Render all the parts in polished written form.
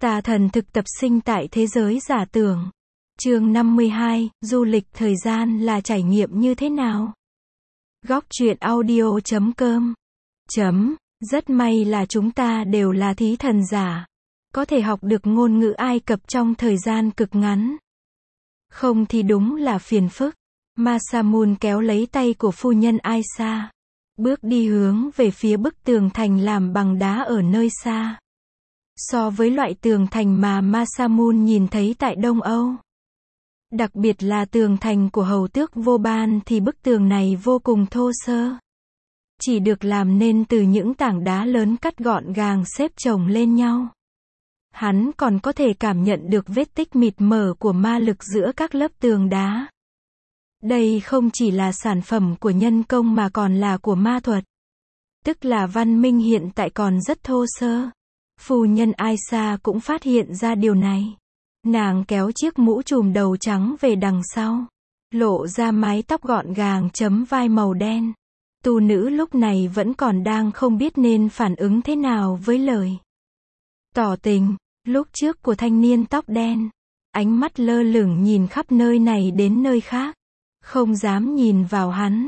Tà thần thực tập sinh tại thế giới giả tưởng. Chương 52, du lịch thời gian là trải nghiệm như thế nào? Góc truyện audio.com. Rất may là chúng ta đều là thí thần giả. Có thể học được ngôn ngữ Ai Cập trong thời gian cực ngắn. Không thì đúng là phiền phức. Masamun kéo lấy tay của phu nhân Aisha. Bước đi hướng về phía bức tường thành làm bằng đá ở nơi xa. So với loại tường thành mà Masamun nhìn thấy tại Đông Âu, đặc biệt là tường thành của hầu tước Vô Ban, thì bức tường này vô cùng thô sơ. Chỉ được làm nên từ những tảng đá lớn cắt gọn gàng xếp chồng lên nhau. Hắn còn có thể cảm nhận được vết tích mịt mờ của ma lực giữa các lớp tường đá. Đây không chỉ là sản phẩm của nhân công mà còn là của ma thuật. Tức là văn minh hiện tại còn rất thô sơ. Phu nhân Aisha cũng phát hiện ra điều này. Nàng kéo chiếc mũ trùm đầu trắng về đằng sau, lộ ra mái tóc gọn gàng chấm vai màu đen. Tu nữ lúc này vẫn còn đang không biết nên phản ứng thế nào với lời tỏ tình lúc trước của thanh niên tóc đen. Ánh mắt lơ lửng nhìn khắp nơi này đến nơi khác, không dám nhìn vào hắn.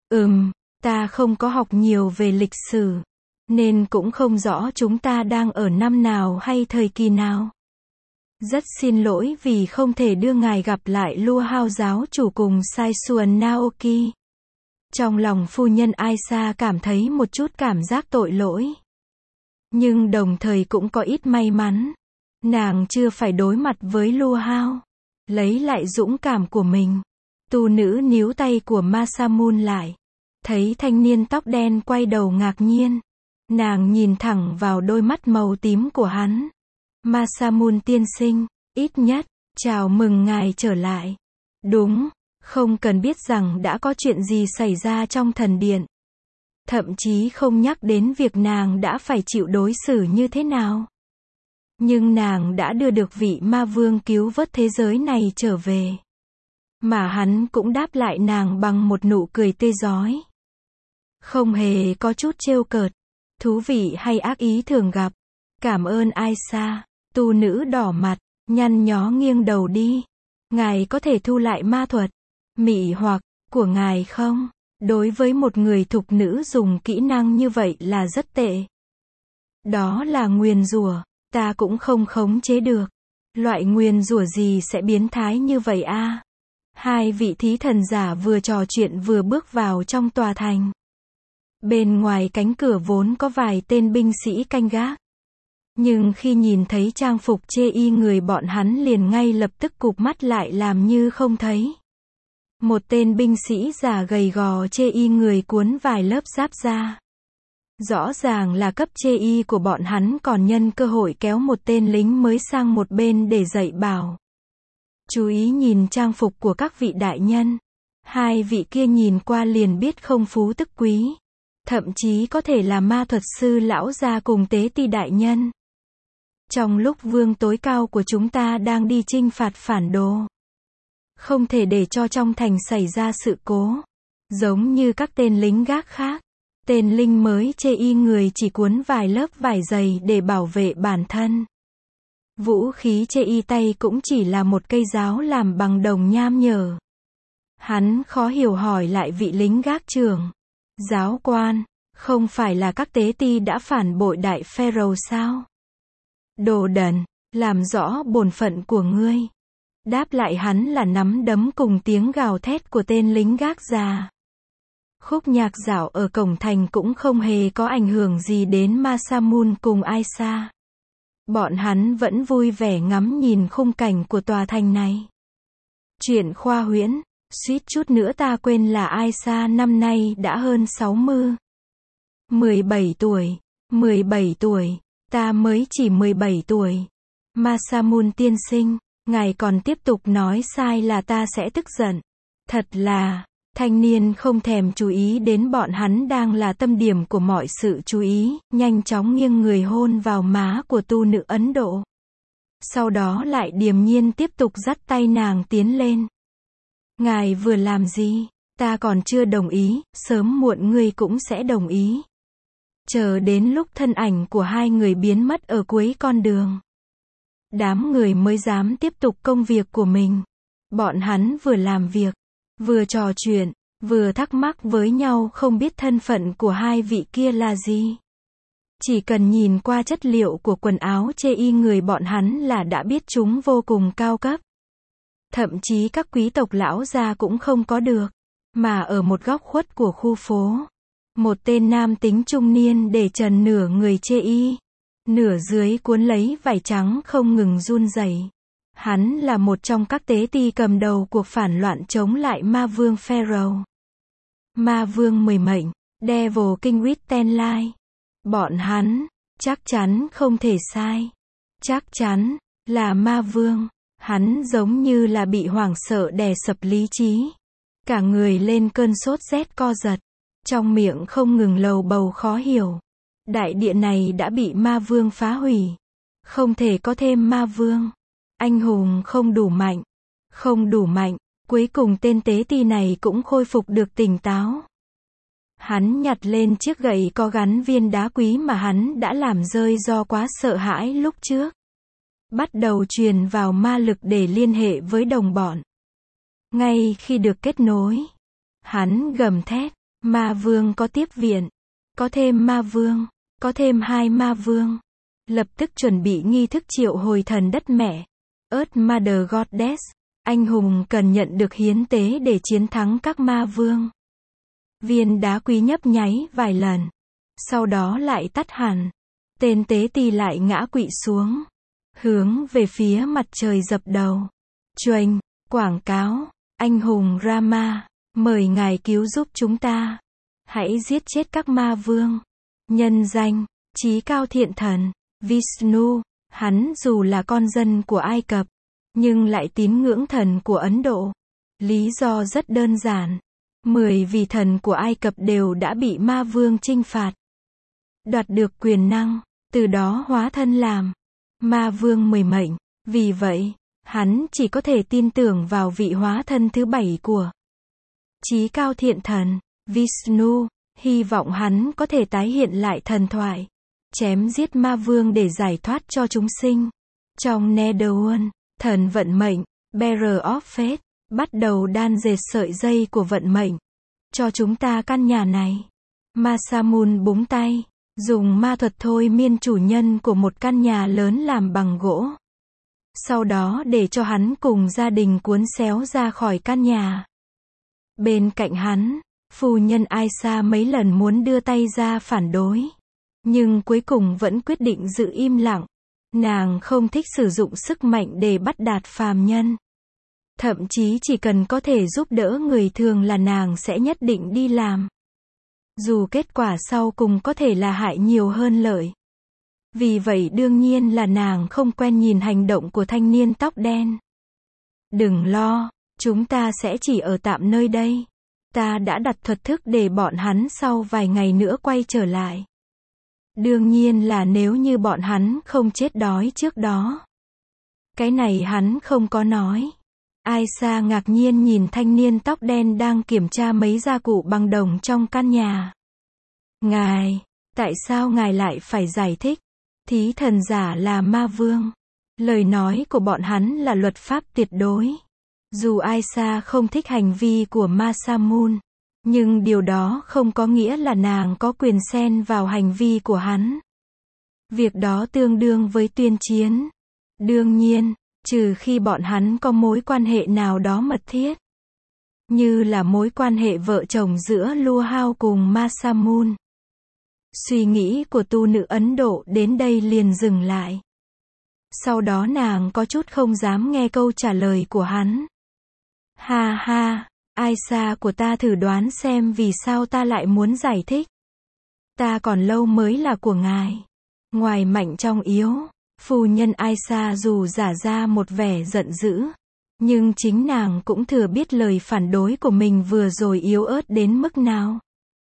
Ta không có học nhiều về lịch sử, nên cũng không rõ chúng ta đang ở năm nào hay thời kỳ nào. Rất xin lỗi vì không thể đưa ngài gặp lại Lua Hao giáo chủ cùng Saisuan Naoki. Trong lòng phu nhân Aisha cảm thấy một chút cảm giác tội lỗi. Nhưng đồng thời cũng có ít may mắn. Nàng chưa phải đối mặt với Lua Hao. Lấy lại dũng cảm của mình. Tu nữ níu tay của Masamun lại. Thấy thanh niên tóc đen quay đầu ngạc nhiên. Nàng nhìn thẳng vào đôi mắt màu tím của hắn. Masamun tiên sinh, ít nhất, chào mừng ngài trở lại. Đúng, không cần biết rằng đã có chuyện gì xảy ra trong thần điện. Thậm chí không nhắc đến việc nàng đã phải chịu đối xử như thế nào. Nhưng nàng đã đưa được vị ma vương cứu vớt thế giới này trở về. Mà hắn cũng đáp lại nàng bằng một nụ cười tươi rói. Không hề có chút trêu cợt, thú vị hay ác ý thường gặp. Cảm ơn Aisha. Tu nữ đỏ mặt, nhăn nhó nghiêng đầu đi. Ngài có thể thu lại ma thuật, mị hoặc, của ngài không? Đối với một người thục nữ dùng kỹ năng như vậy là rất tệ. Đó là nguyền rủa, ta cũng không khống chế được. Loại nguyền rủa gì sẽ biến thái như vậy a? Hai vị thí thần giả vừa trò chuyện vừa bước vào trong tòa thành. Bên ngoài cánh cửa vốn có vài tên binh sĩ canh gác. Nhưng khi nhìn thấy trang phục chê y người bọn hắn liền ngay lập tức cụp mắt lại làm như không thấy. Một tên binh sĩ già gầy gò chê y người cuốn vài lớp giáp ra. Rõ ràng là cấp chê y của bọn hắn còn nhân cơ hội kéo một tên lính mới sang một bên để dạy bảo. Chú ý nhìn trang phục của các vị đại nhân. Hai vị kia nhìn qua liền biết không phú tức quý. Thậm chí có thể là ma thuật sư lão gia cùng tế ti đại nhân. Trong lúc vương tối cao của chúng ta đang đi chinh phạt phản đồ, không thể để cho trong thành xảy ra sự cố. Giống như các tên lính gác khác, tên lính mới chê y người chỉ cuốn vài lớp vải dày để bảo vệ bản thân. Vũ khí chê y tay cũng chỉ là một cây giáo làm bằng đồng nham nhở. Hắn khó hiểu hỏi lại vị lính gác trưởng. Giáo quan, không phải là các tế ti đã phản bội đại Pharaoh sao? Đồ đần, làm rõ bổn phận của ngươi. Đáp lại hắn là nắm đấm cùng tiếng gào thét của tên lính gác già. Khúc nhạc dạo ở cổng thành cũng không hề có ảnh hưởng gì đến Masamun cùng Aisha. Bọn hắn vẫn vui vẻ ngắm nhìn khung cảnh của tòa thành này. Chuyện khoa huyễn, suýt chút nữa ta quên là Aisha năm nay đã hơn 60. 17 tuổi, 17 tuổi. Ta mới chỉ 17 tuổi. Masamun tiên sinh, ngài còn tiếp tục nói sai là ta sẽ tức giận. Thật là, thanh niên không thèm chú ý đến bọn hắn đang là tâm điểm của mọi sự chú ý, nhanh chóng nghiêng người hôn vào má của tu nữ Ấn Độ. Sau đó lại điềm nhiên tiếp tục dắt tay nàng tiến lên. Ngài vừa làm gì? Ta còn chưa đồng ý, sớm muộn ngươi cũng sẽ đồng ý. Chờ đến lúc thân ảnh của hai người biến mất ở cuối con đường. đám người mới dám tiếp tục công việc của mình. Bọn hắn vừa làm việc, vừa trò chuyện, vừa thắc mắc với nhau không biết thân phận của hai vị kia là gì. Chỉ cần nhìn qua chất liệu của quần áo chê y người bọn hắn là đã biết chúng vô cùng cao cấp. Thậm chí các quý tộc lão gia cũng không có được. Mà ở một góc khuất của khu phố, một tên nam tính trung niên để trần nửa người chê y, nửa dưới cuốn lấy vải trắng không ngừng run rẩy. Hắn là một trong các tế ti cầm đầu cuộc phản loạn chống lại ma vương Pharaoh. Ma vương 10 mệnh, Devil King with Ten Lives. Bọn hắn, chắc chắn không thể sai. Chắc chắn, là ma vương. Hắn giống như là bị hoảng sợ đè sập lý trí. Cả người lên cơn sốt rét co giật. Trong miệng không ngừng lầu bầu khó hiểu. Đại địa này đã bị ma vương phá hủy. Không thể có thêm ma vương. Anh hùng không đủ mạnh. Không đủ mạnh. Cuối cùng tên tế ti này cũng khôi phục được tỉnh táo. Hắn nhặt lên chiếc gậy có gắn viên đá quý mà hắn đã làm rơi do quá sợ hãi lúc trước. Bắt đầu truyền vào ma lực để liên hệ với đồng bọn. Ngay khi được kết nối, hắn gầm thét, ma vương có tiếp viện, có thêm ma vương, có thêm 2 ma vương. Lập tức chuẩn bị nghi thức triệu hồi thần đất mẹ, Earth Mother Goddess. Anh hùng cần nhận được hiến tế để chiến thắng các ma vương. Viên đá quý nhấp nháy vài lần, sau đó lại tắt hẳn. Tên tế ti lại ngã quỵ xuống, hướng về phía mặt trời dập đầu. Chuềnh, quảng cáo, anh hùng Rama, mời ngài cứu giúp chúng ta. Hãy giết chết các ma vương. Nhân danh, chí cao thiện thần, Vishnu. Hắn dù là con dân của Ai Cập, nhưng lại tín ngưỡng thần của Ấn Độ. Lý do rất đơn giản. 10 vị thần của Ai Cập đều đã bị ma vương chinh phạt. Đoạt được quyền năng, từ đó hóa thân làm ma vương 10 mệnh. Vì vậy, hắn chỉ có thể tin tưởng vào vị hóa thân thứ 7 của chí cao thiện thần, Vishnu. Hy vọng hắn có thể tái hiện lại thần thoại, chém giết ma vương để giải thoát cho chúng sinh. Trong Netherworld, thần vận mệnh, Bearer of Fate, bắt đầu đan dệt sợi dây của vận mệnh cho chúng ta căn nhà này. Masamune búng tay, dùng ma thuật thôi miên chủ nhân của một căn nhà lớn làm bằng gỗ. Sau đó để cho hắn cùng gia đình cuốn xéo ra khỏi căn nhà. Bên cạnh hắn, phu nhân Aisha mấy lần muốn đưa tay ra phản đối, nhưng cuối cùng vẫn quyết định giữ im lặng. Nàng không thích sử dụng sức mạnh để bắt đạt phàm nhân. Thậm chí chỉ cần có thể giúp đỡ người thường là nàng sẽ nhất định đi làm. Dù kết quả sau cùng có thể là hại nhiều hơn lợi. Vì vậy đương nhiên là nàng không quen nhìn hành động của thanh niên tóc đen. Đừng lo, chúng ta sẽ chỉ ở tạm nơi đây. Ta đã đặt thuật thức để bọn hắn sau vài ngày nữa quay trở lại. Đương nhiên là nếu như bọn hắn không chết đói trước đó. Cái này hắn không có nói. Aisha ngạc nhiên nhìn thanh niên tóc đen đang kiểm tra mấy gia cụ bằng đồng trong căn nhà. Ngài, tại sao ngài lại phải giải thích? Thí thần giả là ma vương. Lời nói của bọn hắn là luật pháp tuyệt đối. Dù Aisha không thích hành vi của Masamune, nhưng điều đó không có nghĩa là nàng có quyền xen vào hành vi của hắn. Việc đó tương đương với tuyên chiến. Đương nhiên, trừ khi bọn hắn có mối quan hệ nào đó mật thiết. Như là mối quan hệ vợ chồng giữa Luhao cùng Masamune. Suy nghĩ của tu nữ Ấn Độ đến đây liền dừng lại. Sau đó nàng có chút không dám nghe câu trả lời của hắn. Ha ha, Aisha của ta thử đoán xem vì sao ta lại muốn giải thích. Ta còn lâu mới là của ngài. Ngoài mạnh trong yếu, phu nhân Aisha dù giả ra một vẻ giận dữ, nhưng chính nàng cũng thừa biết lời phản đối của mình vừa rồi yếu ớt đến mức nào.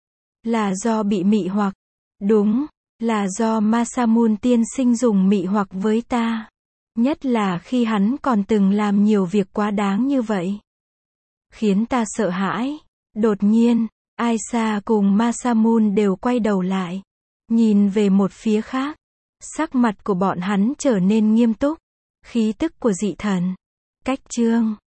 Là do bị mị hoặc. Đúng, là do Masamune tiên sinh dùng mị hoặc với ta. Nhất là khi hắn còn từng làm nhiều việc quá đáng như vậy. Khiến ta sợ hãi. Đột nhiên, Aisha cùng Masamune đều quay đầu lại. Nhìn về một phía khác. Sắc mặt của bọn hắn trở nên nghiêm túc. Khí tức của dị thần. Cách chương